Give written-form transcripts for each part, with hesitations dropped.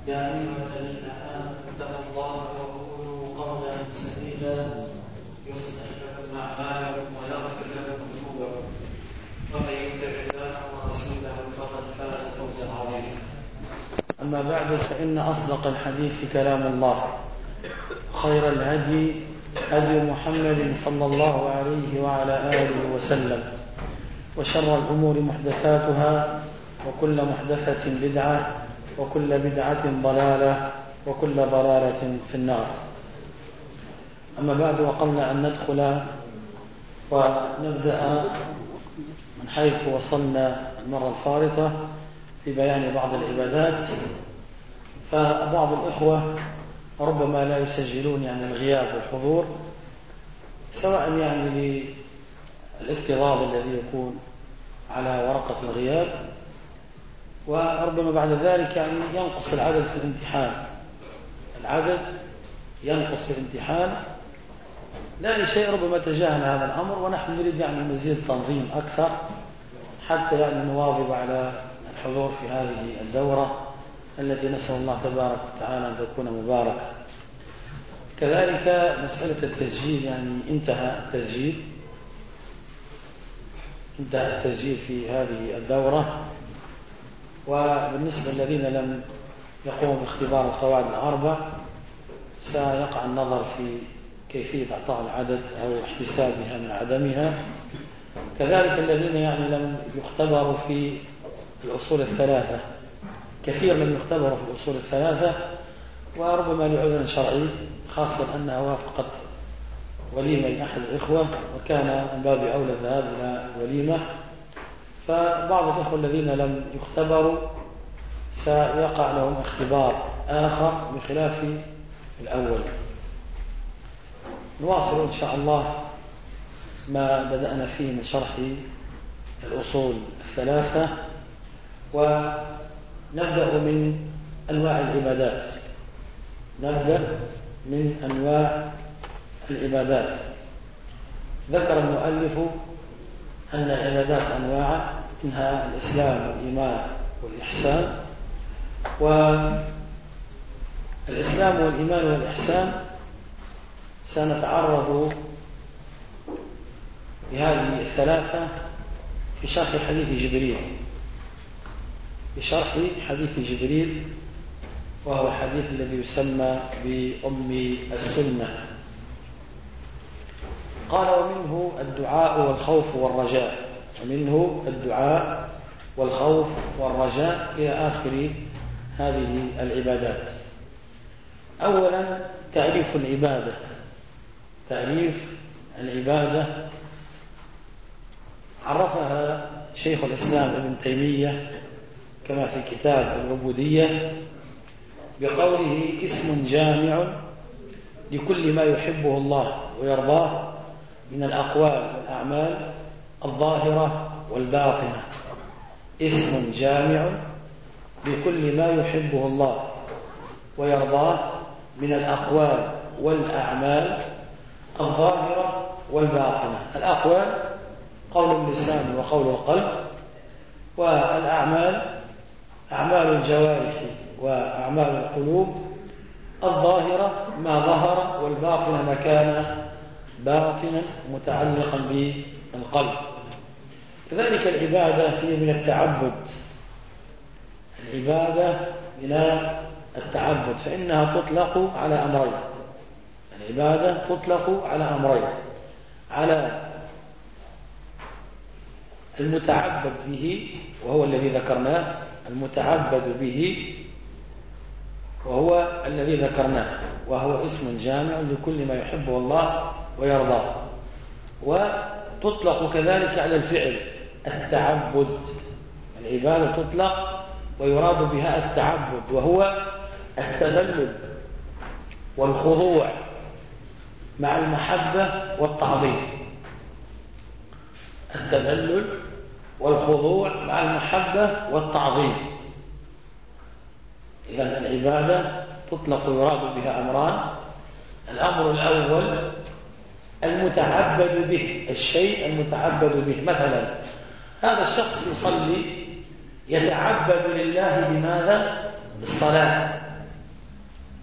يا أيها الذين آمنوا اتقوا الله وقولوا قولا سديدا يصلح لكم أعمالكم ويغفر لكم ذنوبكم ومن يطع الله ورسوله فقد فاز فوزا عظيما. أما بعد، فإن أصدق الحديث كلام الله، خير الهدي هدي محمد صلى الله عليه وعلى آله وسلم، وشر الأمور محدثاتها، وكل محدثة بدعة، وكل بدعة ضلالة، وكل ضلالة في النار. أما بعد، وقبل أن ندخل ونبدأ من حيث وصلنا المرة الفارطة في بيان بعض العبادات، فبعض الإخوة ربما لا يسجلون الغياب والحضور، سواء للاكتظاظ الذي يكون على ورقة الغياب، وربما بعد ذلك ينقص العدد في الامتحان. العدد ينقص في الامتحان لا لشيء، ربما تجاهل هذا الأمر، ونحن نريد مزيد تنظيم أكثر حتى نواظب على الحضور في هذه الدورة التي نسأل الله تبارك وتعالى أن تكون مباركة. كذلك مسألة التسجيل، انتهى التسجيل في هذه الدورة. وبالنسبة للذين لم يقوموا باختبار القواعد الأربع، سيقع النظر في كيفية إعطاء العدد أو احتسابها من عدمها. كذلك الذين لم يختبروا في الأصول الثلاثة، كثير لم يختبروا في الأصول الثلاثة، وربما لعذر شرعي، خاصة أنها وافقت وليمة لأحد الإخوة، وكان من باب أولى الذهاب إلى الوليمة. فبعض الإخوة الذين لم يختبروا سيقع لهم اختبار آخر بخلاف الأول. نواصل إن شاء الله ما بدأنا فيه من شرح الأصول الثلاثة، ونبدأ من أنواع العبادات. ذكر المؤلف أن العبادات أنواع، منها الإسلام والإيمان والإحسان. والإسلام والإيمان والإحسان سنتعرض لهذه الثلاثة في شرح حديث جبريل، وهو الحديث الذي يسمى بأم السنة. قال: ومنه الدعاء والخوف والرجاء إلى آخر هذه العبادات. أولا، تعريف العبادة عرفها شيخ الإسلام ابن تيمية كما في كتاب العبودية بقوله: اسم جامع لكل ما يحبه الله ويرضاه من الأقوال والأعمال الظاهرة والباطنة. اسم جامع لكل ما يحبه الله ويرضاه من الأقوال والأعمال الظاهرة والباطنة. الأقوال قول اللسان وقول القلب، والأعمال أعمال الجوارح وأعمال القلوب، الظاهرة ما ظهر، والباطنة ما كان باطنا متعلقا بالقلب. كذلك العبادة هي من التعبد، فإنها تطلق على أمرين. العبادة تطلق على أمرين: على المتعبد به، وهو الذي ذكرناه، وهو اسم جامع لكل ما يحبه الله ويرضاه. وتطلق كذلك على الفعل التعبد. العبادة تطلق ويراد بها التعبد، وهو التذلل والخضوع مع المحبة والتعظيم. إذن العبادة تطلق ويراد بها أمران: الأمر الأول المتعبد به، الشيء المتعبد به. مثلا هذا الشخص يصلي يتعبد لله بماذا؟ بالصلاة.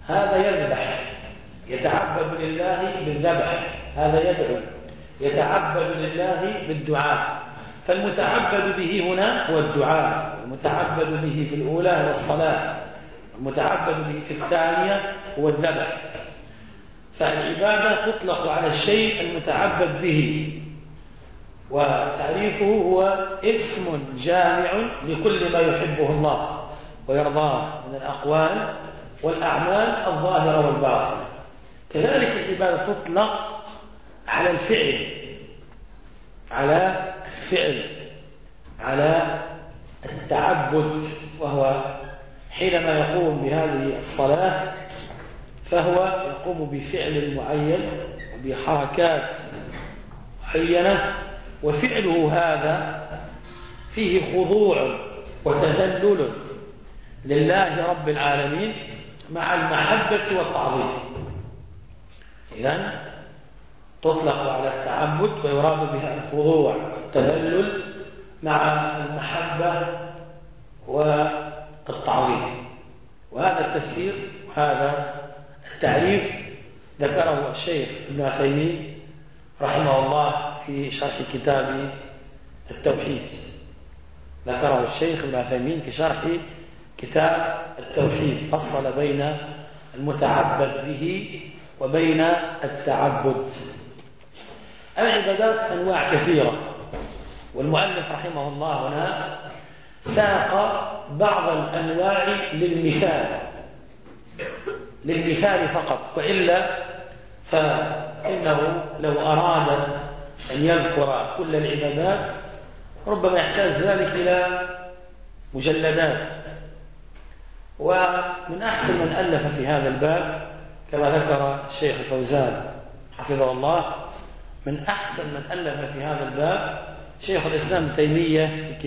هذا يذبح يتعبد لله بالذبح، هذا يدعو يتعبد لله بالدعاء. فالمتعبد به هنا هو الدعاء، المتعبد به في الأولى هو الصلاة، المتعبد به في الثانية هو الذبح. فالعبادة تطلق على الشيء المتعبد به، وتعريفه هو اسم جامع لكل ما يحبه الله ويرضاه من الأقوال والأعمال الظاهرة والباطنة. كذلك العبادة تطلق على الفعل، على التعبد، وهو حينما يقوم بهذه الصلاة فهو يقوم بفعل معين وبحركات معينة، وفعله هذا فيه خضوع وتذلل لله رب العالمين مع المحبة والتعظيم. إذن تطلق على التعبد ويراد بها الخضوع والتذلل مع المحبة والتعظيم. وهذا التفسير وهذا التعريف ذكره الشيخ ابن عثيمين رحمه الله في شرح كتاب التوحيد، ذكره الشيخ ابن عثيمين في شرح كتاب التوحيد، فصل بين المتعبد به وبين التعبد. العبادات أنواع كثيرة، والمؤلف رحمه الله هنا ساق بعض الأنواع للمثال فقط، وإلا فإنه لو أراد أن يذكر كل العبادات ربما يحتاج ذلك إلى مجلدات. ومن أحسن من ألف في هذا الباب كما ذكر الشيخ الفوزان حفظه الله، من أحسن من ألف في هذا الباب شيخ الإسلام ابن تيمية في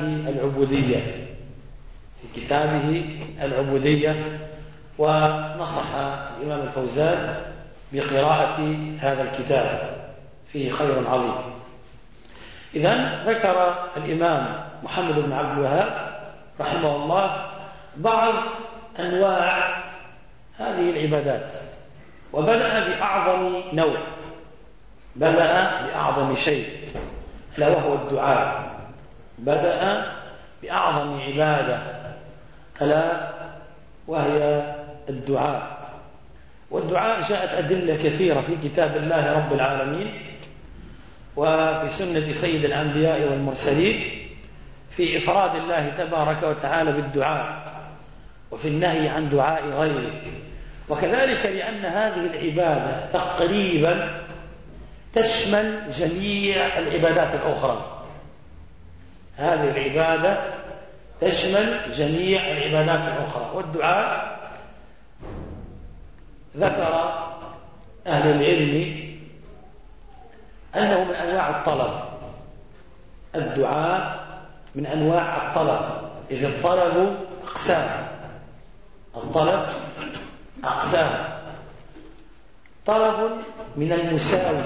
كتابه العبودية، ونصح الإمام الفوزان بقراءة هذا الكتاب، فيه خير عظيم. إذن ذكر الإمام محمد بن عبد الوهاب رحمه الله بعض أنواع هذه العبادات، وبدأ بأعظم نوع، بدأ بأعظم شيء، لا وهو الدعاء. بدأ بأعظم عبادة ألا وهي الدعاء. والدعاء جاءت أدلة كثيرة في كتاب الله رب العالمين وفي سنة سيد الأنبياء والمرسلين في إفراد الله تبارك وتعالى بالدعاء وفي النهي عن دعاء غيره. وكذلك لأن هذه العبادة تقريبا تشمل جميع العبادات الأخرى، هذه العبادة تشمل جميع العبادات الأخرى. والدعاء ذكر أهل العلم أنه من أنواع الطلب، الدعاء من أنواع الطلب، إذ الطلب أقسام، الطلب أقسام: طلب من المساوي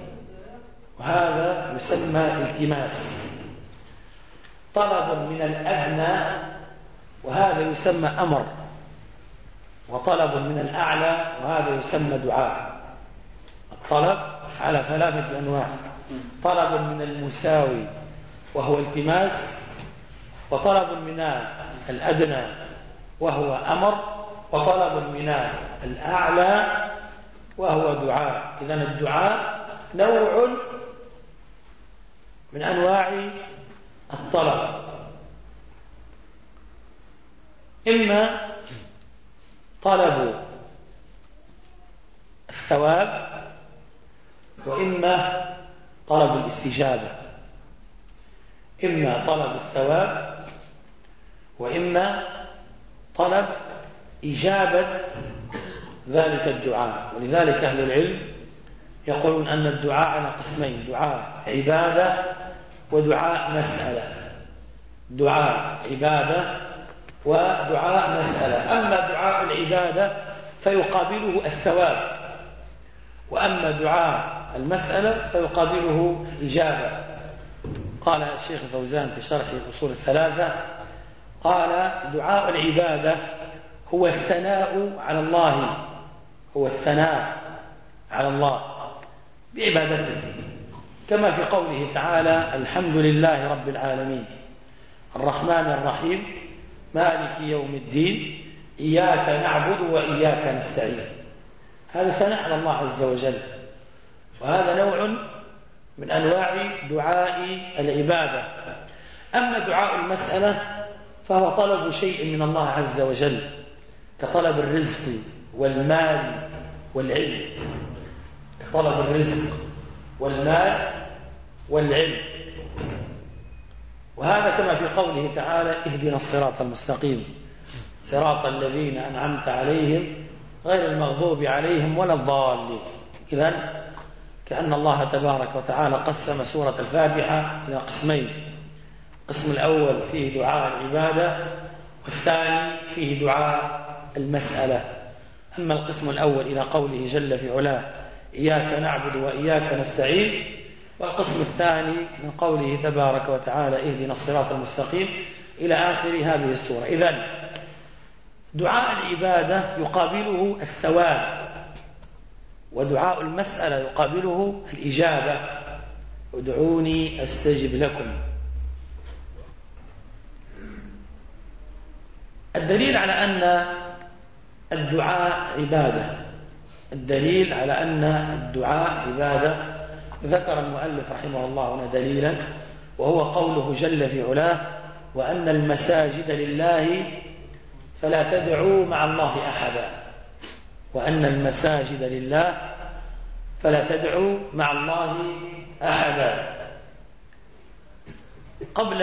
وهذا يسمى التماس، طلب من الأدنى وهذا يسمى أمر، وطلب من الأعلى وهذا يسمى دعاء. الطلب على ثلاثة أنواع: طلب من المساوي وهو التماس، وطلب من الأدنى وهو أمر، وطلب من الأعلى وهو دعاء. إذن الدعاء نوع من أنواع الطلب، إما طلب الثواب وإما طلب الاستجابة، إما طلب الثواب وإما طلب إجابة ذلك الدعاء. ولذلك أهل العلم يقولون أن الدعاء على قسمين: دعاء عبادة ودعاء مسألة. دعاء عبادة ودعاء مسألة. أما دعاء العبادة فيقابله الثواب، وأما دعاء المسألة فيقابله الإجابة. قال الشيخ الفوزان في شرح الأصول الثلاثة: قال دعاء العبادة هو الثناء على الله، هو الثناء على الله بعبادته، كما في قوله تعالى: الحمد لله رب العالمين الرحمن الرحيم مالك يوم الدين إياك نعبد وإياك نستعين. هذا ثناء على الله عز وجل، وهذا نوع من أنواع دعاء العبادة. أما دعاء المسألة فهو طلب شيء من الله عز وجل، كطلب الرزق والمال والعلم، كطلب الرزق والمال والعلم. وهذا كما في قوله تعالى: اهدنا الصراط المستقيم صراط الذين أنعمت عليهم غير المغضوب عليهم ولا الضالين. إذن كأن الله تبارك وتعالى قسم سورة الفاتحة إلى قسمين: القسم الأول فيه دعاء العبادة، والثاني فيه دعاء المسألة. أما القسم الأول إلى قوله جل في علاه: إياك نعبد وإياك نستعين، والقسم الثاني من قوله تبارك وتعالى: اهدنا الصراط المستقيم إلى آخر هذه السورة. إذن دعاء العبادة يقابله الثواب، ودعاء المسألة يقابله الإجابة: ادعوني أستجب لكم. الدليل على أن الدعاء عبادة، الدليل على أن الدعاء عبادة ذكر المؤلف رحمه الله هنا دليلا، وهو قوله جل في علاه: وأن المساجد لله فلا تدعوا مع الله أحدا. وأن المساجد لله فلا تدعوا مع الله أحدا. قبل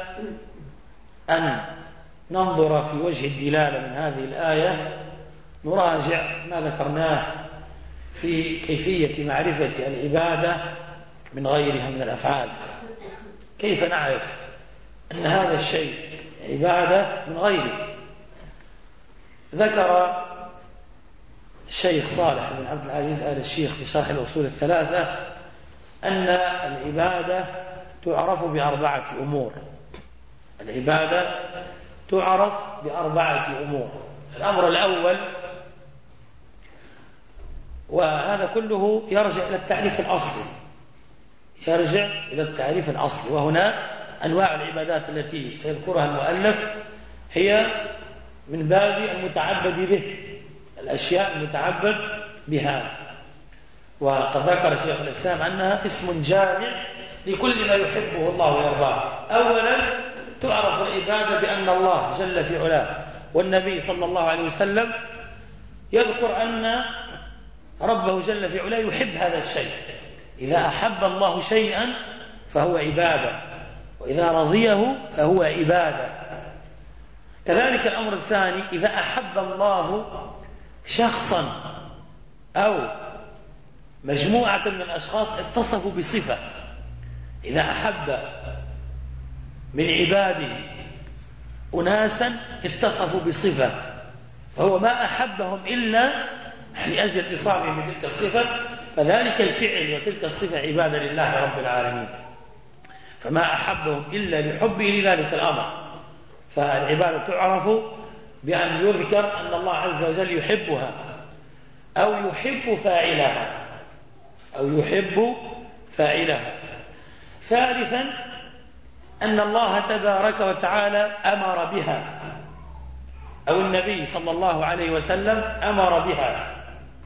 أن ننظر في وجه الدلالة من هذه الآية نراجع ما ذكرناه في كيفية معرفة العبادة من غيرها من الأفعال. كيف نعرف أن هذا الشيء عبادة من غيره؟ ذكر الشيخ صالح بن عبد العزيز آل الشيخ في شرح الأصول الثلاثة أن العبادة تعرف بأربعة أمور. العبادة تعرف بأربعة أمور. الأمر الأول، وهذا كله يرجع إلى التعريف الأصلي، يرجع إلى التعريف الأصلي، وهنا أنواع العبادات التي سيذكرها المؤلف هي من باب المتعبد به، الأشياء المتعبد بها. وقد ذكر شيخ الإسلام أنها اسم جامع لكل ما يحبه الله ويرضاه. أولا تعرف العبادة بأن الله جل في علاه والنبي صلى الله عليه وسلم يذكر أن ربه جل في علاه يحب هذا الشيء. إذا أحب الله شيئا فهو عبادة، وإذا رضيه فهو عبادة. كذلك الأمر الثاني: إذا أحب الله شخصا أو مجموعة من الأشخاص اتصفوا بصفة، إذا أحب من عباده أناسا اتصفوا بصفة، فهو ما أحبهم إلا لأجل اتصافهم بتلك الصفة، فذلك الفعل وتلك الصفة عبادة لله رب العالمين، فما أحبهم إلا لحبه لذلك الأمر. فالعبادة تعرف بأن يذكر أن الله عز وجل يحبها أو يحب فاعلها، أو يحب فاعلها. ثالثا أن الله تبارك وتعالى أمر بها، أو النبي صلى الله عليه وسلم أمر بها،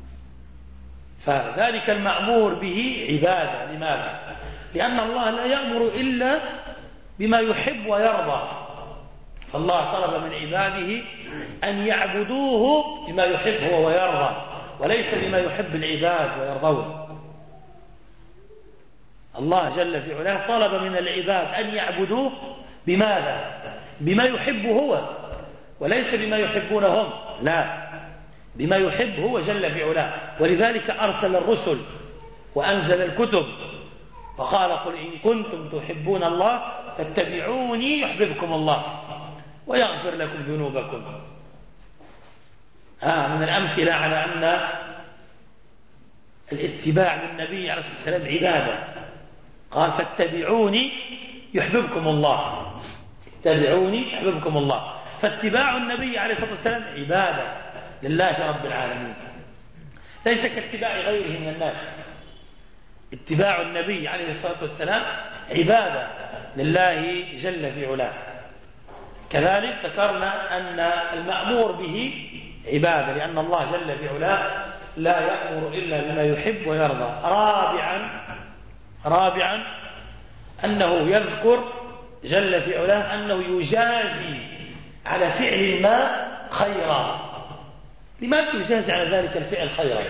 فذلك المأمور به عبادة. لماذا؟ لأن الله لا يأمر إلا بما يحب ويرضى، فالله طلب من عباده أن يعبدوه بما يحب هو ويرضى، وليس بما يحب العباد ويرضون. الله جل في علاه طلب من العباد أن يعبدوه بماذا؟ بما يحب هو، وليس بما يحبون هم، لا، بما يحب هو جل في علاه. ولذلك أرسل الرسل وأنزل الكتب، فقال: قل إن كنتم تحبون الله فاتبعوني يحببكم الله ويغفر لكم ذنوبكم. من الأمثلة على أن الاتباع للنبي عليه الصلاة والسلام عبادة، قال: فاتبعوني يحببكم الله، اتبعوني يحببكم الله. فاتباع النبي عليه الصلاة والسلام عبادة لله رب العالمين، ليس كاتباع غيره من الناس. اتباع النبي عليه الصلاة والسلام عبادة لله جل في علاه. كذلك ذكرنا أن المأمور به عبادة، لأن الله جل في علاه لا يأمر إلا بما يحب ويرضى. رابعا أنه يذكر جل في علاه أنه يجازي على فعل ما خيرا. لماذا يجازي على ذلك الفعل خيرا؟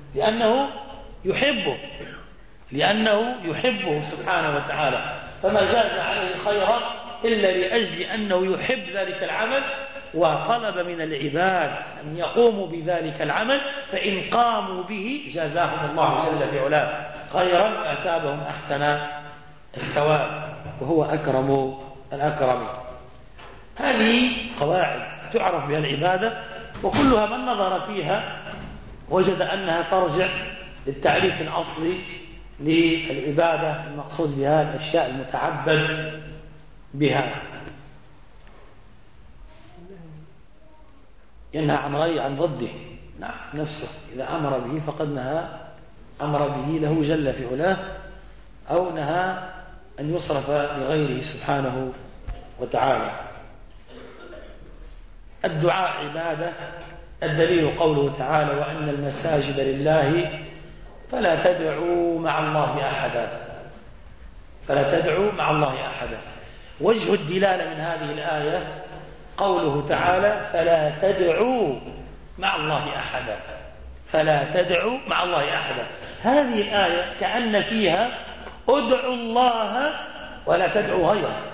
لأنه يحبه سبحانه وتعالى، فما جاز عليه خيرا إلا لأجل أنه يحب ذلك العمل وطلب من العباد أن يقوموا بذلك العمل، فإن قاموا به جازاهم الله جل في علاه خيرا وأثابهم أحسن الثواب، وهو أكرم الأكرم. هذه قواعد تعرف بها العبادة، وكلها من نظر فيها وجد أنها ترجع للتعريف الأصلي للعبادة المقصود بها الأشياء المتعبد بها. ينهى عن ضده، نعم نفسه إذا أمر به فقد أمر به له جل في علاه، أو نهى أن يصرف لغيره سبحانه وتعالى. الدعاء عبادة، الدليل قوله تعالى: وأن المساجد لله فلا تدعوا مع الله أحدا. وجه الدلالة من هذه الآية قوله تعالى: فلا تدعوا مع الله أحدا. هذه الآية كأن فيها ادعوا الله ولا تدعوا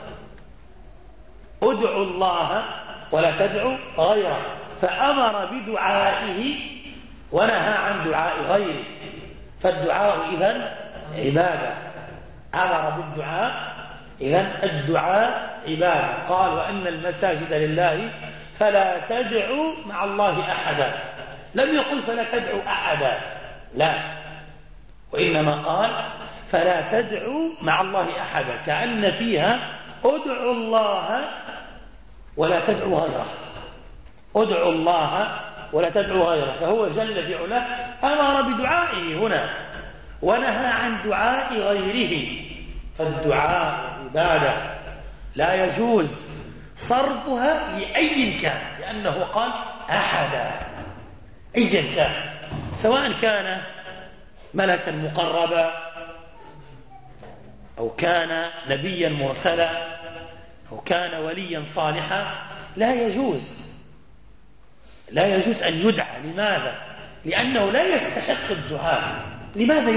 غيره، فأمر بدعائه ونهى عن دعاء غيره، فالدعاء إذن عبادة. أمر بالدعاء، إذن الدعاء عبادة. قال: وأن المساجد لله فلا تدعوا مع الله أحدا. لم يقل فلا تدعوا أحدا، لا، وإنما قال فلا تدعوا مع الله أحدا، كأن فيها ادعوا الله ولا تدعوا غيره. فهو جل في علاه أمر بدعائه هنا ونهى عن دعاء غيره، فالدعاء عبادة لا يجوز صرفها لأي كان، لأنه قال أحدا، أيا كان، سواء كان ملكا مقربا أو كان نبيا مرسلا أو كان وليا صالحا، لا يجوز أن يدعى. لماذا؟ لأنه لا يستحق الدعاء. لماذا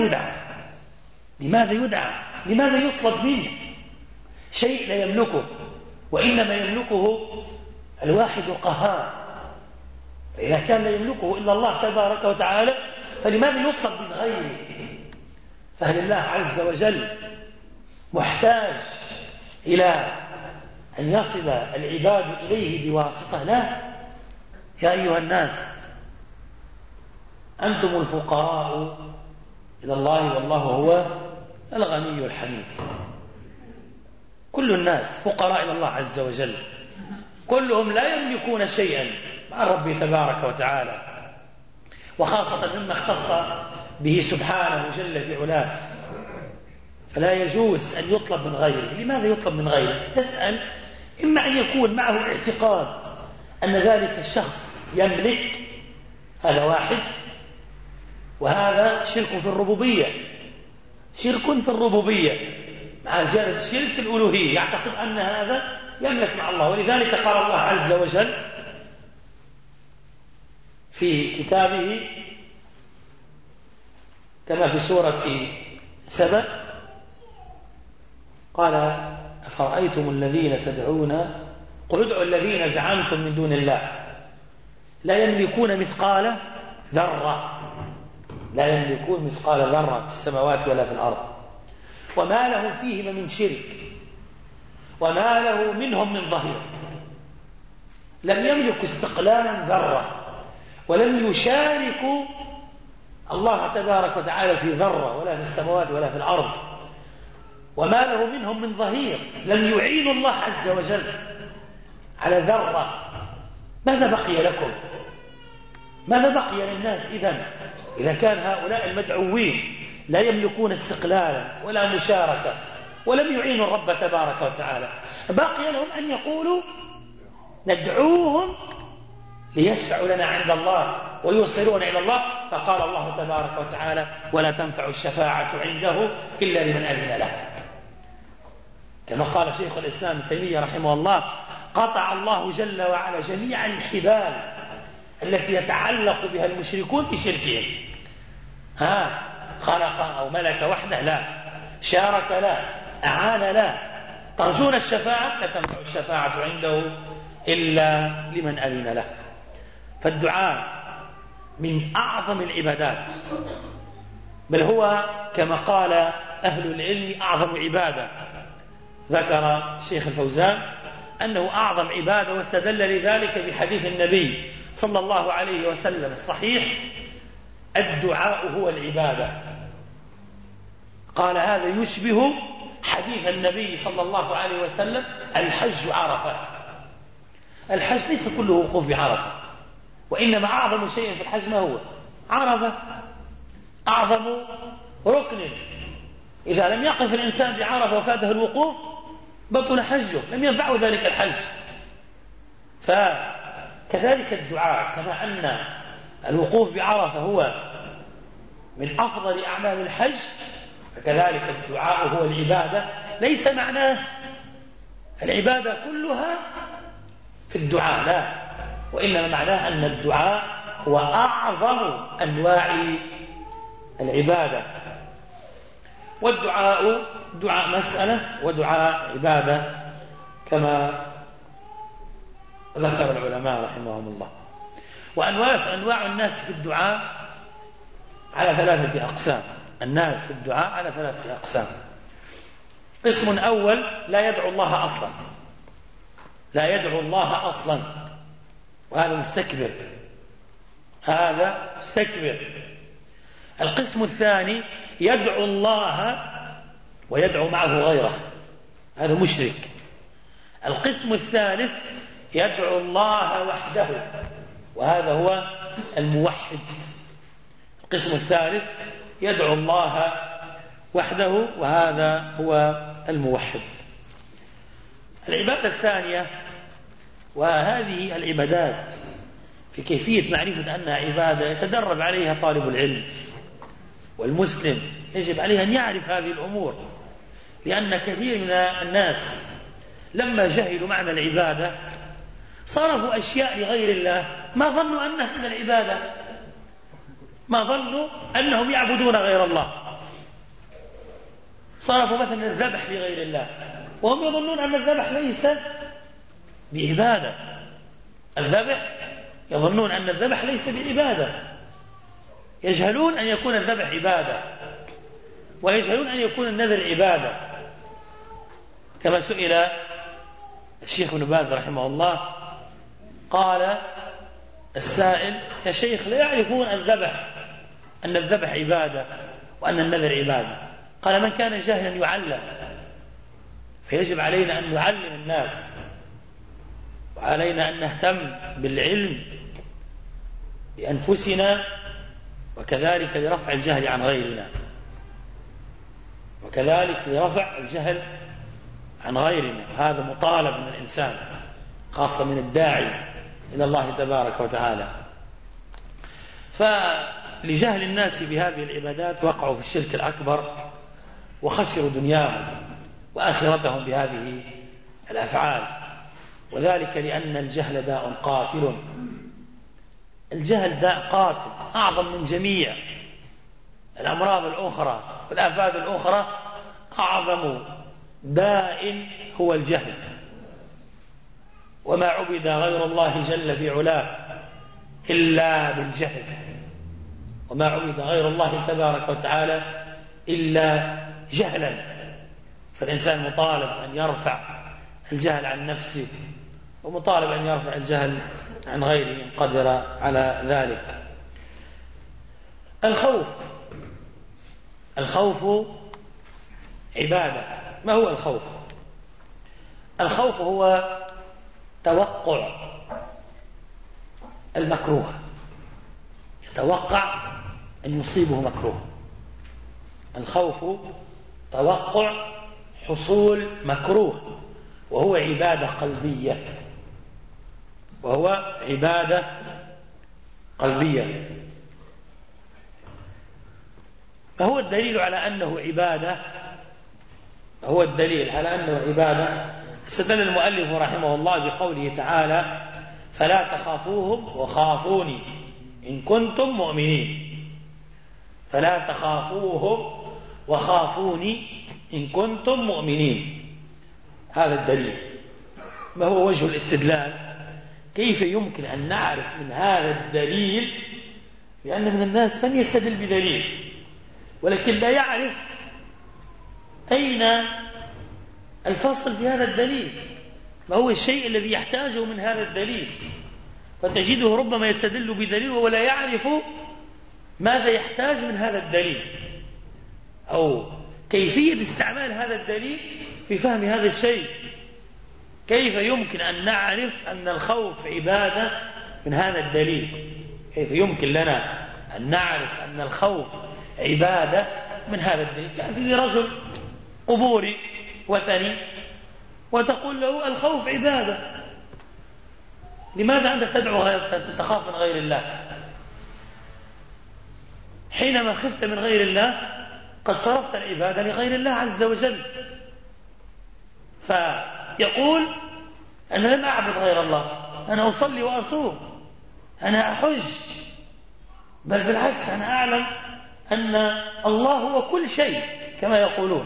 يدعى؟ لماذا يطلب منه شيء لا يملكه؟ وإنما يملكه الواحد القهار. فإذا كان لا يملكه إلا الله تبارك وتعالى، فلماذا يطلب من غيره؟ فهل الله عز وجل محتاج إلى أن يصل العباد إليه بواسطة؟ لا. يا أيها الناس أنتم الفقراء إلى الله والله هو الغني الحميد. كل الناس فقراء إلى الله عز وجل، كلهم لا يملكون شيئا مع ربه تبارك وتعالى، وخاصة مما اختص به سبحانه جل في علاه، فلا يجوز أن يطلب من غيره. لماذا يطلب من غيره؟ تسأل، إما أن يكون معه اعتقاد أن ذلك الشخص يملك، هذا واحد، وهذا شرك في الربوبية مع زيادة الشرك في الألوهية، يعتقد أن هذا يملك مع الله. ولذلك قال الله عز وجل في كتابه كما في سورة سبأ قال: أفرأيتم الذين تدعون قل ادعوا الذين زعمتم من دون الله لا يملكون مثقال ذرة في السماوات ولا في الأرض وما له فيهما من شرك وما له منهم من ظهير. لم يملكوا استقلالا ذرة، ولم يشاركوا الله تبارك وتعالى في ذرة ولا في السماوات ولا في الأرض، وما له منهم من ظهير، لم يعينوا الله عز وجل على ذرة، ماذا بقي لكم؟ ماذا بقي للناس إذا كان هؤلاء المدعوين لا يملكون استقلالا ولا مشاركة ولم يعينوا الرب تبارك وتعالى؟ بقي لهم أن يقولوا ندعوهم ليشفعوا لنا عند الله ويوصلون إلى الله. فقال الله تبارك وتعالى ولا تنفع الشفاعة عنده إلا لمن أذن له. كما قال شيخ الإسلام ابن تيمية رحمه الله قطع الله جل وعلا جميع الحبال التي يتعلق بها المشركون في شركهم. خلق أو ملك وحده لا، شارك لا، أعان لا، ترجون الشفاعة لا تنفع الشفاعة عنده إلا لمن أذن له. فالدعاء من أعظم العبادات، بل هو كما قال أهل العلم أعظم عبادة. ذكر الشيخ الفوزان أنه أعظم عبادة، واستدل لذلك بحديث النبي صلى الله عليه وسلم الصحيح الدعاء هو العبادة. قال هذا يشبه حديث النبي صلى الله عليه وسلم الحج عرفة. الحج ليس كله وقوف بعرفة، وإنما أعظم شيء في الحج ما هو؟ عرفة، أعظم ركن. إذا لم يقف الإنسان بعرفة وفاته الوقوف بطل حجه، لم ينفعه ذلك الحج. فكذلك الدعاء، كما أن الوقوف بعرفة هو من أفضل أعمال الحج، فكذلك الدعاء هو العبادة. ليس معناه العبادة كلها في الدعاء، لا، وإنما معناه أن الدعاء هو أعظم أنواع العبادة. والدعاء دعاء مسألة ودعاء عبادة كما ذكر العلماء رحمهم الله. وأنواع الناس في الدعاء على 3 أقسام. الناس في الدعاء على 3 أقسام. قسم أول لا يدعو الله أصلا، لا يدعو الله أصلا، وهذا مستكبر، هذا مستكبر. القسم الثاني يدعو الله ويدعو معه غيره، هذا مشرك. القسم الثالث يدعو الله وحده، وهذا هو الموحد. القسم الثالث يدعو الله وحده، وهذا هو الموحد. العبادة الثانية، وهذه العبادات في كيفية معرفة أنها عبادة يتدرب عليها طالب العلم، والمسلم يجب عليه أن يعرف هذه الأمور، لأن كثير من الناس لما جهلوا معنى العبادة صرفوا أشياء لغير الله ما ظنوا أنها من العبادة، ما ظنوا أنهم يعبدون غير الله. صرفوا مثلا الذبح لغير الله وهم يظنون أن الذبح ليس بعبادة. الذبح يظنون أن الذبح ليس بعبادة، يجهلون أن يكون الذبح عبادة، ويجهلون أن يكون النذر عبادة. كما سئل الشيخ ابن باز رحمه الله، قال السائل يا شيخ لا يعرفون أن الذبح عبادة وأن النذر عبادة. قال من كان جاهلا يعلم، فيجب علينا أن نعلم الناس، وعلينا أن نهتم بالعلم لأنفسنا، وكذلك لرفع الجهل عن غيرنا، وكذلك لرفع الجهل عن غيرنا. هذا مطالب من الإنسان، خاصة من الداعي إلى الله تبارك وتعالى. فلجهل الناس بهذه العبادات وقعوا في الشرك الأكبر، وخسروا دنياهم وآخرتهم بهذه الأفعال. وذلك لأن الجهل داء قاتل. الجهل داء قاتل أعظم من جميع الأمراض الأخرى والآفات الأخرى. أعظم داء هو الجهل، وما عبد غير الله جل في علاه إلا بالجهل، وما عبد غير الله تبارك وتعالى إلا جهلا. فالإنسان مطالب أن يرفع الجهل عن نفسه، ومطالب أن يرفع الجهل عن غيره إن قدر على ذلك. الخوف عبادة. ما هو الخوف؟ الخوف هو توقع المكروه، يتوقع أن يصيبه مكروه. الخوف توقع حصول مكروه، وهو عبادة قلبية، وهو عبادة قلبية. فهو الدليل على أنه عبادة، هو الدليل على أنه عبادة. استدل المؤلف رحمه الله بقوله تعالى: فلا تخافوهم وخافوني إن كنتم مؤمنين. فلا تخافوهم وخافوني إن كنتم مؤمنين. هذا الدليل. ما هو وجه الاستدلال؟ كيف يمكن أن نعرف من هذا الدليل؟ لأن من الناس من يستدل بدليل ولكن لا يعرف أين الفصل في هذا الدليل، ما هو الشيء الذي يحتاجه من هذا الدليل. فتجده ربما يستدل بدليل ولا يعرف ماذا يحتاج من هذا الدليل، أو كيفية استعمال هذا الدليل في فهم هذا الشيء. كيف يمكن أن نعرف أن الخوف عبادة من هذا الدليل؟ كيف يمكن لنا أن نعرف أن الخوف عبادة من هذا الدليل؟ كان في رجل قبوري وثني وتقول له الخوف عبادة، لماذا أنت تخاف من غير الله؟ حينما خفت من غير الله قد صرفت العبادة لغير الله عز وجل. فيقول: أنا لم أعبد غير الله، أنا أصلي وأصوم، أنا أحج، بل بالعكس أنا أعلم أن الله هو كل شيء كما يقولون،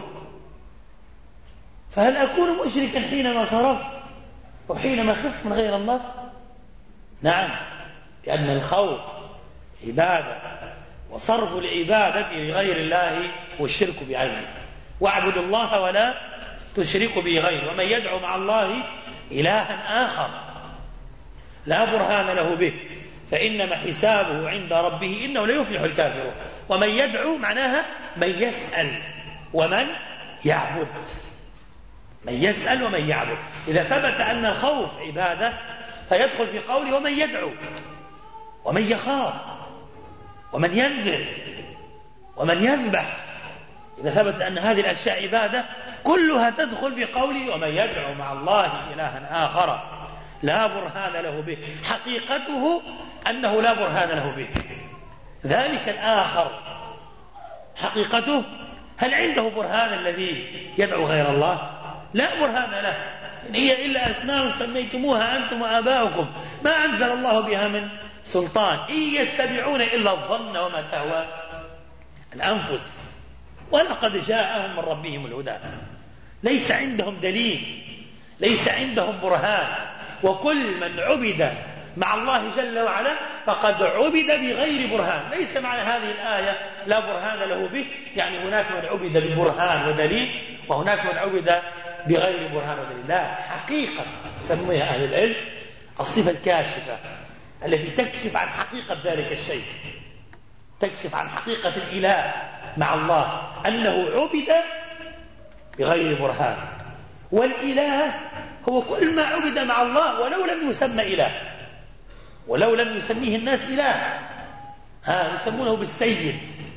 فهل أكون مشركا حينما صرفت وحينما خفت من غير الله؟ نعم، لأن الخوف عبادة، وصرف العبادة لغير الله هو الشرك بعينه. واعبدوا الله ولا تشركوا به غيره، ومن يدعو مع الله إلها آخر لا برهان له به فإنما حسابه عند ربه إنه لا يفلح الكافرون. ومن يدعو معناها من يسأل ومن يعبد، من يسأل ومن يعبد. إذا ثبت أن الخوف عبادة فيدخل في قوله ومن يدعو ومن يخاف ومن ينذر ومن يذبح. إذا ثبت أن هذه الأشياء عبادة كلها تدخل في قوله ومن يدعو مع الله إلها آخر لا برهان له به، حقيقته أنه لا برهان له به. ذلك الآخر حقيقته هل عنده برهان الذي يدعو غير الله؟ لا برهان له، إن هي إلا أسماء سميتموها أنتم وآباؤكم ما أنزل الله بها من سلطان إن يتبعون إلا الظن وما تهوى الأنفس ولقد جاءهم من ربهم الهدى. ليس عندهم دليل، ليس عندهم برهان. وكل من عبد مع الله جل وعلا فقد عبد بغير برهان. ليس معنى هذه الآية لا برهان له به يعني هناك من عبد ببرهان ودليل وهناك من عبد بغير برهان ودليل. لا، حقيقة سميها أهل العلم الصفة الكاشفة التي تكشف عن حقيقة ذلك الشيء، تكشف عن حقيقة الإله مع الله أنه عبد بغير برهان. والإله هو كل ما عبد مع الله ولو لم يسمى إله، ولو لم يسميه الناس إله. يسمونه بالسيد،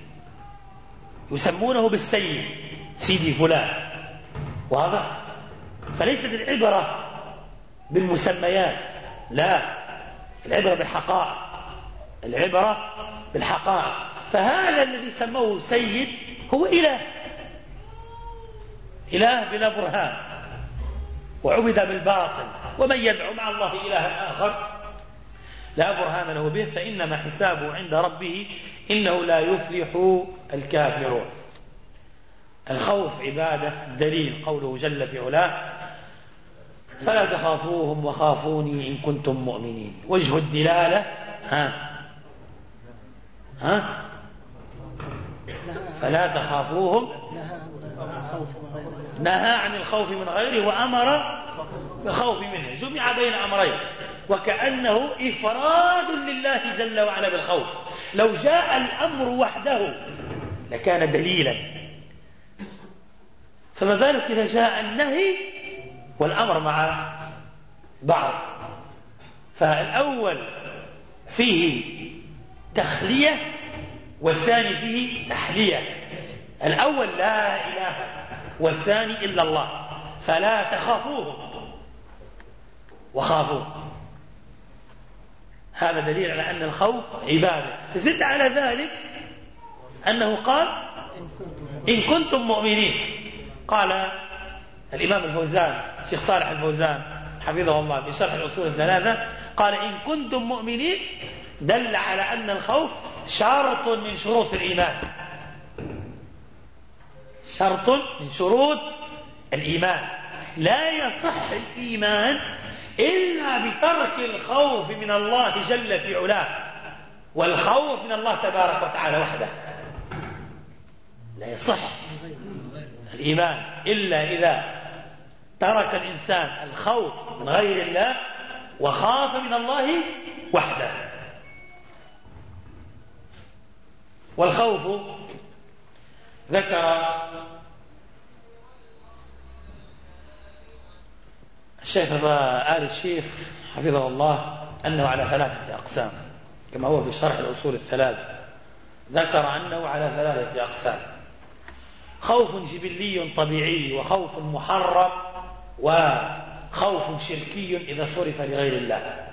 يسمونه بالسيد، سيدي فلان. واضح؟ فليست العبرة بالمسميات، لا، العبرة بالحقائق، العبرة بالحقائق. فهذا الذي سموه سيد هو إله، إله بلا برهان وعبد بالباطل. ومن يدعو مع الله إلها آخر لا برهان له به فإنما حسابه عند ربه إنه لا يفلح الكافرون. الخوف عبادة. دليل قوله جل في علاه فلا تخافوهم وخافوني إن كنتم مؤمنين. وجه الدلالة فلا تخافوهم، نهى عن الخوف من غيره وأمر بالخوف منه، جمع بين أمرين وكأنه إفراد لله جل وعلا بالخوف. لو جاء الأمر وحده لكان دليلا، فما بالك إذا جاء النهي والأمر بعض. فالأول فيه تخلية والثاني فيه تحلية. الأول لا إله والثاني إلا الله، فلا تخافوه وخافوه. هذا دليل على أن الخوف عبادة. زد على ذلك أنه قال إن كنتم مؤمنين. قال الإمام الفوزان شيخ صالح الفوزان حفظه الله في شرح الأصول الثلاثة، قال إن كنتم مؤمنين دل على أن الخوف شرط من شروط الإيمان، شرط من شروط الإيمان. لا يصح الإيمان إلا بترك الخوف من الله جل في علاه، والخوف من الله تبارك وتعالى وحده. لا يصح الإيمان إلا إذا ترك الإنسان الخوف من غير الله وخاف من الله وحده. والخوف ذكر الشيخ آل الشيخ حفظه الله أنه على 3 أقسام، كما هو في شرح الأصول الثلاثة. ذكر أنه على 3 أقسام: خوف جبلي طبيعي، وخوف محرم، وخوف شركي إذا صرف لغير الله.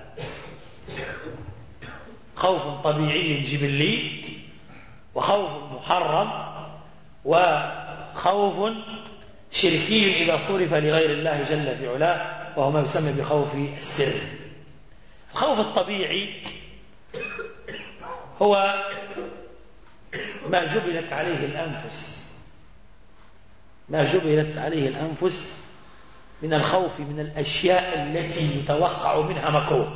خوف طبيعي جبلي، وخوف محرم، وخوف شركي إذا صرف لغير الله جل في علاه، وهو ما يسمى بخوف السر. الخوف الطبيعي هو ما جبلت عليه الأنفس، ما جبلت عليه الأنفس من الخوف من الأشياء التي يتوقع منها مكروه.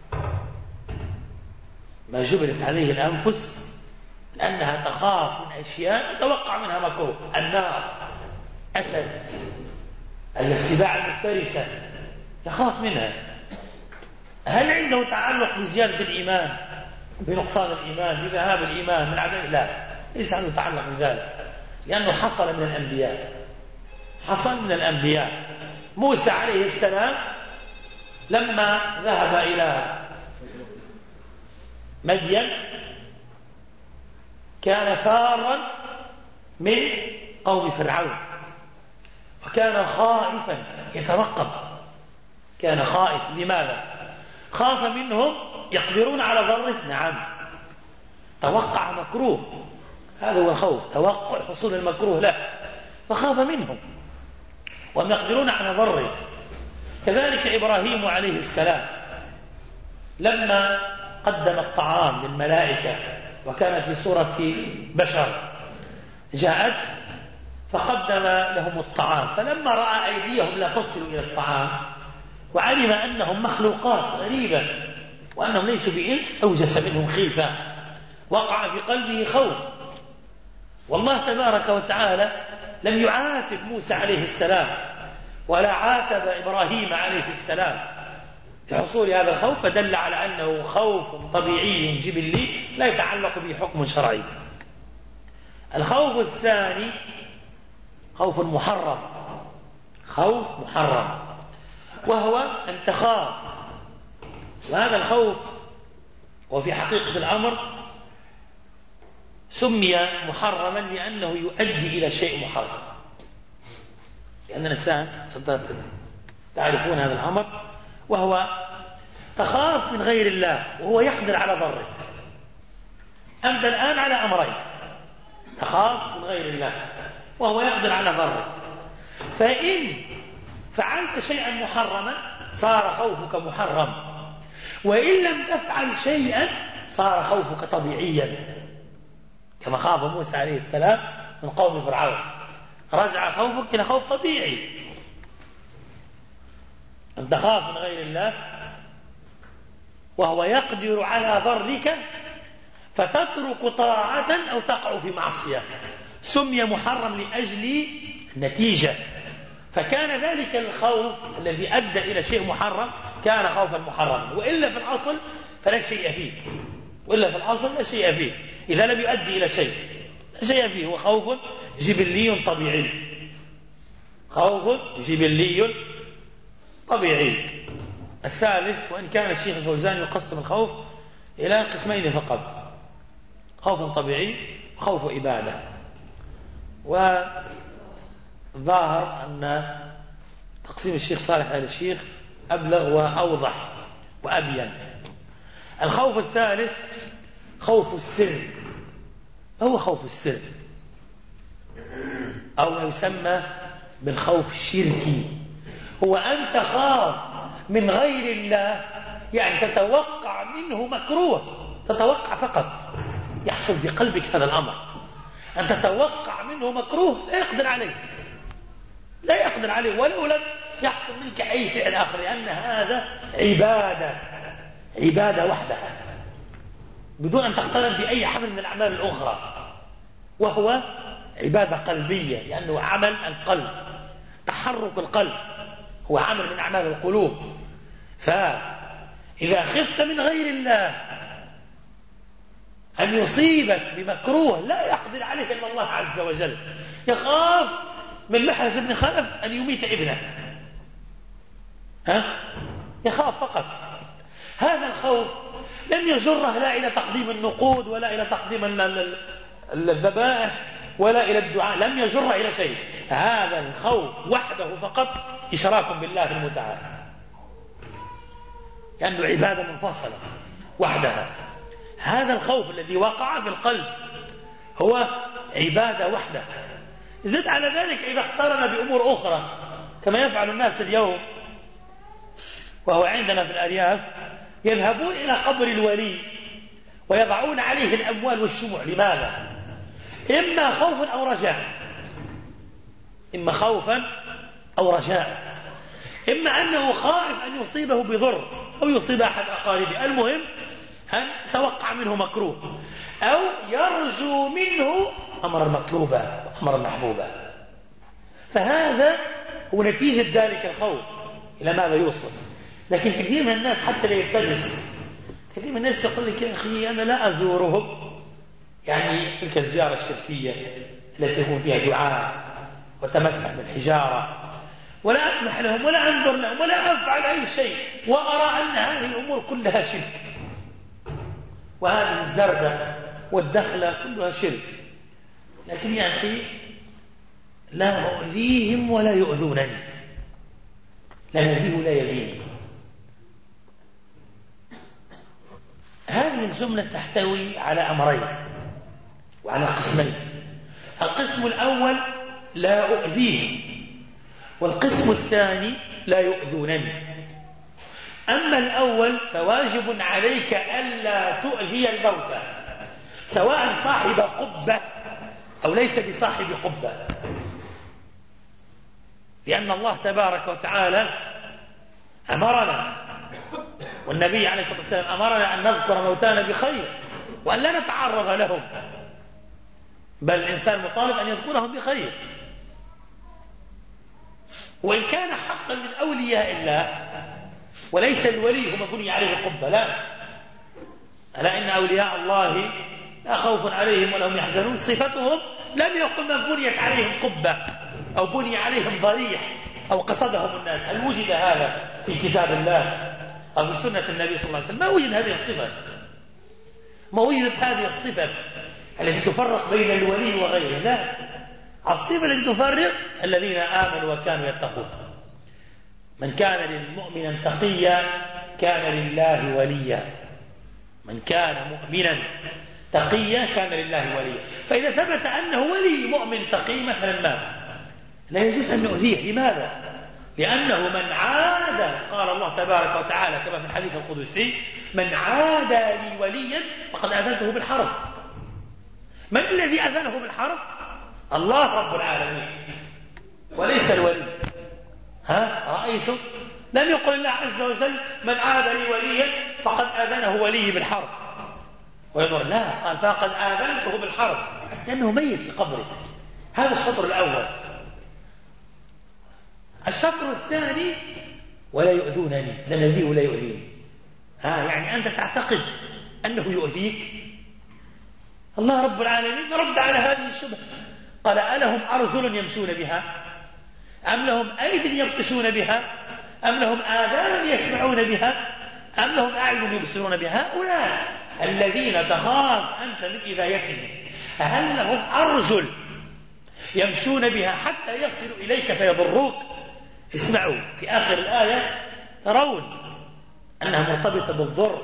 ما جبلت عليه الأنفس لأنها تخاف من أشياء يتوقع منها مكروه: النار، أسد، السباع المفترسة، يخاف منها. هل عنده تعلق بزيادة الإيمان، بنقصان الإيمان، بذهاب الإيمان، من عدم؟ لا، ليس عنده تعلق بذلك، لأنه حصل من الأنبياء، حصل من الأنبياء. موسى عليه السلام لما ذهب إلى مدين كان فارا من قوم فرعون، وكان خائفا يترقب، كان خائف. لماذا؟ خاف منهم يقدرون على ضره، نعم، توقع مكروه، هذا هو الخوف، توقع حصول المكروه له، فخاف منهم وهم يقدرون على ضره. كذلك إبراهيم عليه السلام لما قدم الطعام للملائكة وكانت في صورة بشر، جاءت فقدم لهم الطعام، فلما رأى أيديهم لا تصل إلى الطعام وعلم أنهم مخلوقات غريبة وأنهم ليسوا بإنس، أوجس منهم خيفة، وقع في قلبه خوف. والله تبارك وتعالى لم يعاتب موسى عليه السلام ولا عاتب إبراهيم عليه السلام لحصول هذا الخوف، فدل على أنه خوف طبيعي جبلي لا يتعلق به حكم شرعي. الخوف الثاني خوف محرم، خوف محرم، وهو أن تخاف. وهذا الخوف وفي حقيقة الأمر سمي محرما لأنه يؤدي إلى شيء محرم، لأن الإنسان تعرفون هذا الأمر، وهو تخاف من غير الله وهو يقدر على ضرك. أنت الآن على أمرين: تخاف من غير الله وهو يقدر على ضرك، فإن فعلت شيئا محرما صار خوفك محرم، وإن لم تفعل شيئا صار خوفك طبيعيا، كما خاف موسى عليه السلام من قوم فرعون، رجع خوفك إلى خوف طبيعي. أن تخاف من غير الله وهو يقدر على ضرك فتترك طاعة أو تقع في معصية، سمي محرم لأجل النتيجة. فكان ذلك الخوف الذي أدى إلى شيء محرم كان خوفا محرما، وإلا في الأصل فلا شيء فيه، وإلا في الأصل لا شيء فيه، إذا لم يؤدي إلى شيء لا شيء فيه، هو خوف جبلي طبيعي، خوف جبلي طبيعي. الثالث، وإن كان الشيخ الفوزان يقسم الخوف إلى قسمين فقط: خوف طبيعي وخوف إبادة. وظاهر أن تقسيم الشيخ صالح آل الشيخ أبلغ وأوضح وأبين. الخوف الثالث خوف السر. هو خوف السر، أو ما يسمى بالخوف الشركي. هو أن تخاف من غير الله، يعني تتوقع منه مكروه، تتوقع فقط، يحصل بقلبك هذا الأمر، أن تتوقع منه مكروه لا يقدر عليه، لا يقدر عليه ولو لم يحصل منك أي فعل آخر، لأن هذا عبادة وحدها بدون أن تقترن بأي عمل من الأعمال الأخرى، وهو عبادة قلبية، لأنه عمل القلب، تحرك القلب، هو عمل من أعمال القلوب. فإذا خفت من غير الله أن يصيبك بمكروه لا يقدر عليه إلا الله عز وجل، يخاف من محرز بن خلف أن يميت ابنه، يخاف فقط. هذا الخوف لم يجره لا إلى تقديم النقود ولا إلى تقديم الذبائح ولا إلى الدعاء، لم يجر إلى شيء. هذا الخوف وحده فقط إشراك بالله المتعال، لأنه يعني عبادة منفصلة وحدها. هذا الخوف الذي وقع في القلب هو عبادة وحدها. زد على ذلك إذا اقترن بأمور أخرى كما يفعل الناس اليوم، وهو عندنا في الأرياف يذهبون إلى قبر الولي ويضعون عليه الأموال والشموع. لماذا؟ إما خوفا أو رجاء، إما خوفا أو رجاء، إما أنه خائف أن يصيبه بضر أو يصيب أحد أقاربه، المهم أن توقع منه مكروه أو يرجو منه أمر مطلوبا وأمر محبوبا. فهذا هو نتيجة ذلك الخوف. إلى ماذا يوصل؟ لكن كثير من الناس حتى لا يلتبس، كثير من الناس يقول لك يا أخي أنا لا أزورهم، يعني تلك الزيارة الشركية التي يكون فيها دعاء وتمسح بالحجارة، ولا أسمح لهم ولا أنظر لهم ولا أفعل أي شيء، وأرى أن هذه الأمور كلها شرك، وهذه الزردة والدخلة كلها شرك. لكن يا أخي لا أؤذيهم ولا يؤذونني، لا يؤذيه ولا يؤذيني. هذه الجملة تحتوي على أمرين وعلى قسمين. القسم الأول لا أؤذيه، والقسم الثاني لا يؤذونني. أما الأول فواجب عليك ألا تؤذي الموتى، سواء صاحب قبة أو ليس بصاحب قبة، لأن الله تبارك وتعالى أمرنا، والنبي عليه الصلاة والسلام أمرنا أن نذكر موتانا بخير وأن لا نتعرض لهم، بل الإنسان مطالب أن يذكرهم بخير. وإن كان حقا من أولياء الله وليس الولي هم بني عليه القبة، لا، ألا إن أولياء الله لا خوف عليهم ولا هم يحزنون، صفتهم لم يقل من بنيت عليهم قبة أو بني عليهم ضريح أو قصدهم الناس. هل وجد هذا في كتاب الله أو في سنة النبي صلى الله عليه وسلم؟ ما وجد هذه الصفة، ما وجدت هذه الصفة التي تفرق بين الولي وغيره، لا، الصفة التي تفرق الذين آمنوا وكانوا يتقون. من كان للمؤمن تقيا كان لله وليا، من كان مؤمنا تقيا كان لله وليا. فإذا ثبت أنه ولي مؤمن تقي مثلا ما لا يجوز أن نؤذيه. لماذا؟ لأنه من عاد، قال الله تبارك وتعالى كما في الحديث القدسي: من عادى لي وليا فقد آذنته بالحرب. من الذي آذنه بالحرب؟ الله رب العالمين وليس الولي. رأيتم؟ لم يقل الله عز وجل من عاد لي وليا فقد آذنه ولي بالحرب وينظر، لا، قال فقد آذنته بالحرب، لأنه ميت في قبره. هذا الشطر الأول. الشطر الثاني ولا يؤذونني، لا نذيه ولا يؤذيني. يعني أنت تعتقد أنه يؤذيك؟ الله رب العالمين رد على هذه الشبهة، قال: ألهم أرجل يمشون بها أم لهم أيد يبطشون بها أم لهم آذان يسمعون بها أم لهم أعين يبصرون بها؟ هؤلاء الذين تخاف أنت من إذايتهم هل لهم أرجل يمشون بها حتى يصلوا إليك فيضروك؟ اسمعوا في آخر الآية ترون أنها مرتبطة بالضر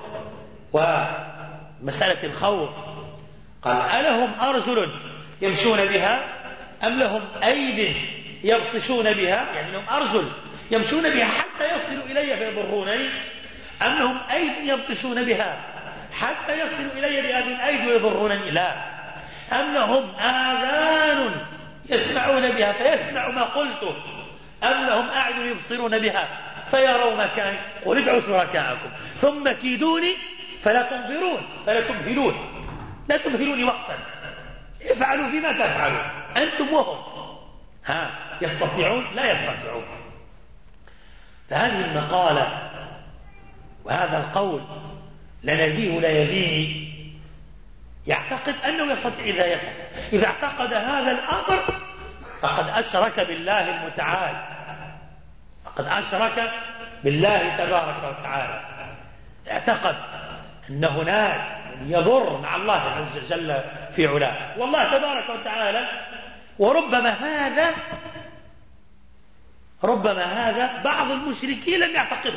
ومسألة الخوف. قال ألهم أرجل يمشون بها أم لهم أيد يبطشون بها؟ يعني لهم أرجل يمشون بها حتى يصلوا إلي فيضرونني أم لهم أيد يبطشون بها حتى يصلوا إلي بهذه الأيد ويضرونني؟ لا. أم لهم آذان يسمعون بها فيسمع ما قلته أم لهم أعين يبصرون بها فيروا ما كان؟ قل ادعوا شركاءكم ثم كيدوني فلا تنظرون فلا تمهلون. لا تمهلوني وقتا، افعلوا فيما تفعلوا أنتم وهم. يستطيعون؟ لا يستطيعون. فهذه المقالة وهذا القول لا نبيه لا يبيني يعتقد أنه يستطيع إذايته. إذا اعتقد هذا الأمر فقد أشرك بالله المتعال، فقد أشرك بالله تبارك وتعالى. اعتقد أن هناك من يضر مع الله عز وجل في علاه والله تبارك وتعالى. ربما هذا بعض المشركين لم يعتقده،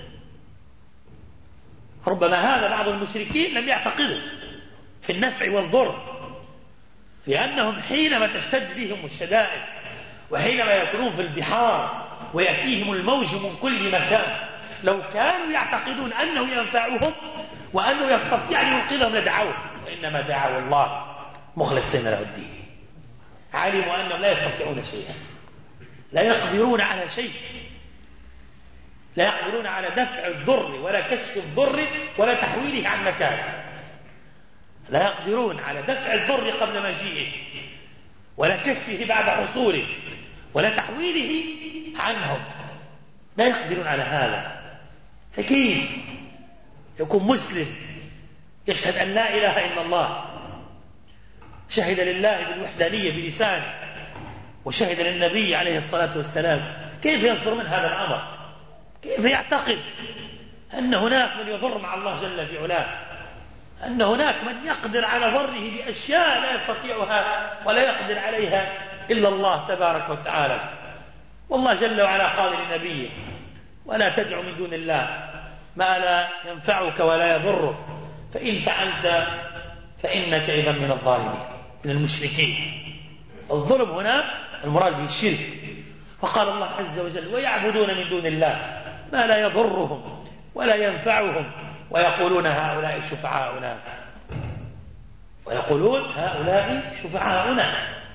ربما هذا بعض المشركين لم يعتقده في النفع والضر، لأنهم حينما تشتد بهم الشدائد وحينما يكونون في البحار ويأتيهم الموج من كل مكان لو كانوا يعتقدون أنه ينفعهم وأنه يستطيع أن ينقذهم لدعوه، وإنما دعوا الله مخلصين له الدين. علموا أنهم لا يستطيعون شيئا، لا يقدرون على شيء، لا يقدرون على دفع الضر ولا كشف الضر ولا تحويله عن مكانه، لا يقدرون على دفع الضر قبل مجيئه ولا كشفه بعد حصوله ولا تحويله عنهم، لا يقدرون على هذا. فكيف يكون مسلم يشهد أن لا إله إلا الله، شهد لله بالوحدانية بلسانه وشهد للنبي عليه الصلاة والسلام، كيف يصدر من هذا الأمر؟ كيف يعتقد أن هناك من يضر مع الله جل في علاه، أن هناك من يقدر على ضره بأشياء لا يستطيعها ولا يقدر عليها إلا الله تبارك وتعالى؟ والله جل وعلا قال لنبيه ولا تدع من دون الله ما لا ينفعك ولا يضرك فإن فعلت فإنك إذا من الظالمين من المشركين. الظلم هنا المراد به الشرك. فقال الله عز وجل ويعبدون من دون الله ما لا يضرهم ولا ينفعهم ويقولون هؤلاء شفعاؤنا، ويقولون هؤلاء شفعاؤنا.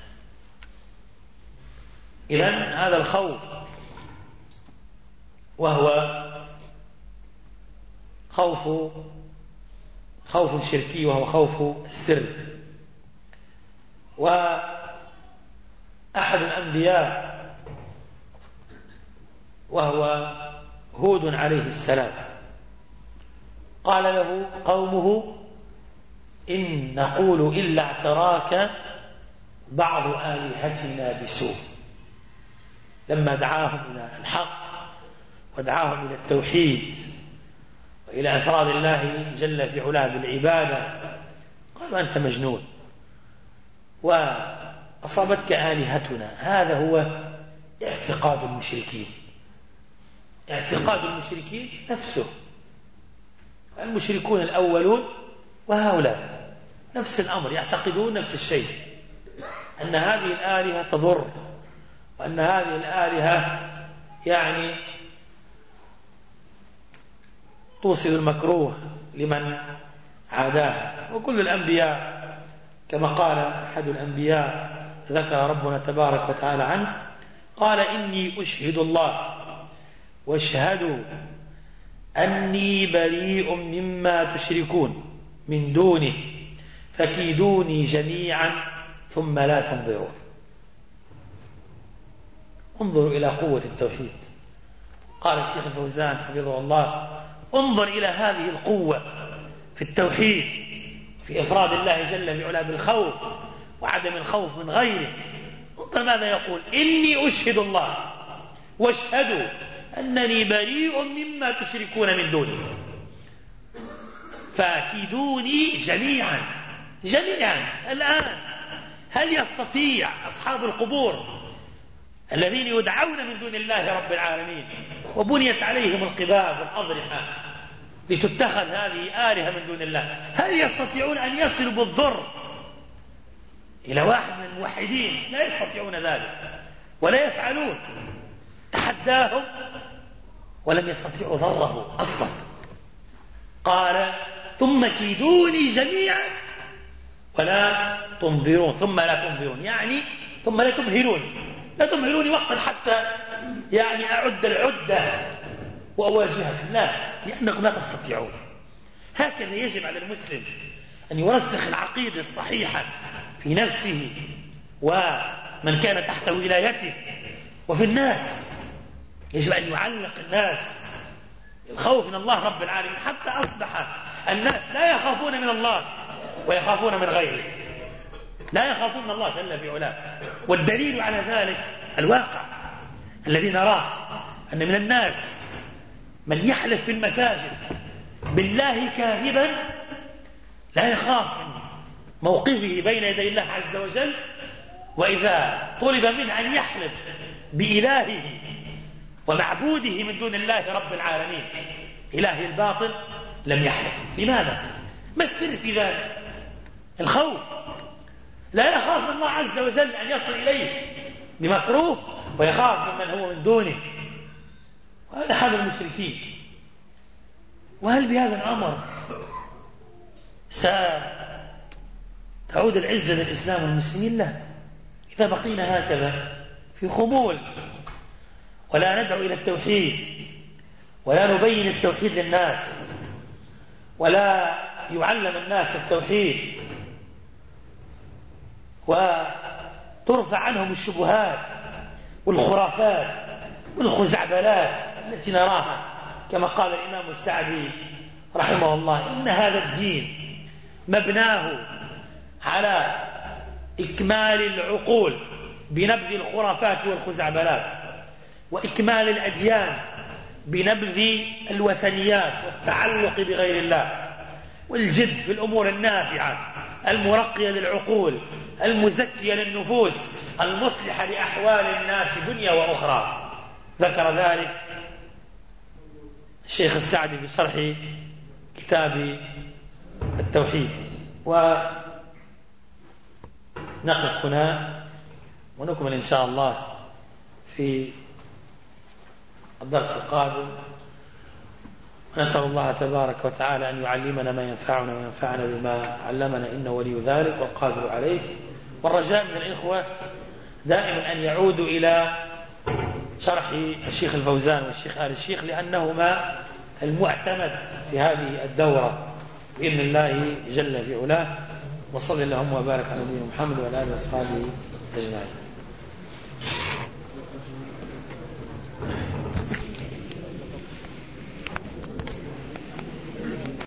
إذن هذا الخوف وهو خوف شركي وهو خوف السر. وأحد الأنبياء وهو هود عليه السلام قال له قومه إن نقول إلا اعتراك بعض آلهتنا بسوء، لما دعاهم إلى الحق ودعاهم إلى التوحيد وإلى إفراد الله جل في علاه بالعبادة قالوا أنت مجنون وأصابتك آلهتنا. هذا هو اعتقاد المشركين، اعتقاد المشركين نفسه. المشركون الأولون وهؤلاء نفس الأمر، يعتقدون نفس الشيء، أن هذه الآلهة تضر وأن هذه الآلهة يعني توصل المكروه لمن عاداها. وكل الأنبياء كما قال أحد الأنبياء ذكر ربنا تبارك وتعالى عنه قال إني أشهد الله واشهدوا أني بريء مما تشركون من دونه فكيدوني جميعا ثم لا تنظرون. انظروا إلى قوة التوحيد. قال الشيخ الفوزان حفظه الله انظر إلى هذه القوة في التوحيد في إفراد الله جل في علاه بالخوف وعدم الخوف من غيره. انظر ماذا يقول إني أشهد الله واشهدوا أنني بريء مما تشركون من دونه فاكيدوني جميعا. الآن هل يستطيع أصحاب القبور الذين يدعون من دون الله رب العالمين وبنيت عليهم القباب والأضرحة لتتخذ هذه آلهة من دون الله، هل يستطيعون أن يصلوا بالضر إلى واحد من الموحدين؟ لا يستطيعون ذلك ولا يفعلون. تحداهم ولم يستطيعوا ضره أصلا. قال ثم كيدوني جميعا ولا تنظرون. ثم لا تنظرون يعني ثم لا تمهلوني وقتا حتى يعني أعد العدة وأواجهكم، لا، لأنكم لا تستطيعون. هكذا يجب على المسلم أن يرسخ العقيدة الصحيحة في نفسه ومن كان تحت ولايته وفي الناس. يجب أن يعلق الناس الخوف من الله رب العالمين حتى أصبح الناس لا يخافون من الله ويخافون من غيره، لا يخافون من الله جل في علاه. والدليل على ذلك الواقع الذي نراه، أن من الناس من يحلف في المساجد بالله كاذبا لا يخاف من موقفه بين يدي الله عز وجل، وإذا طلب منه أن يحلف بإلهه ومعبوده من دون الله رب العالمين إله الباطل لم يحلف. لماذا؟ ما السر في ذلك؟ الخوف. لا يخاف من الله عز وجل أن يصل إليه بمكروه ويخاف ممن هو من دونه، وهذا حال المشركين. وهل بهذا الأمر ستعود العزة للإسلام والمسلمين؟ لا، إذا بقينا هكذا في خمول ولا ندعو إلى التوحيد ولا نبين التوحيد للناس ولا يعلم الناس التوحيد وترفع عنهم الشبهات والخرافات والخزعبلات التي نراها، كما قال الإمام السعدي رحمه الله: إن هذا الدين مبناه على إكمال العقول بنبذ الخرافات والخزعبلات، وإكمال الأديان بنبذ الوثنيات والتعلق بغير الله، والجد في الأمور النافعة المرقية للعقول المزكية للنفوس المصلحة لأحوال الناس دنيا وأخرى. ذكر ذلك الشيخ السعدي في شرح كتاب التوحيد. ونقف هنا ونكمل إن شاء الله في الدرس القادم، ونسأل الله تبارك وتعالى أن يعلمنا ما ينفعنا وينفعنا بما علمنا، إنه ولي ذلك والقادر عليه. والرجاء من الإخوة دائما أن يعودوا إلى شرح الشيخ الفوزان والشيخ آل الشيخ، لأنهما المعتمد في هذه الدورة بإذن الله جل في علاه. وصلى اللهم وبارك على نبينا محمد وعلى آله وأصحابه أجمعين.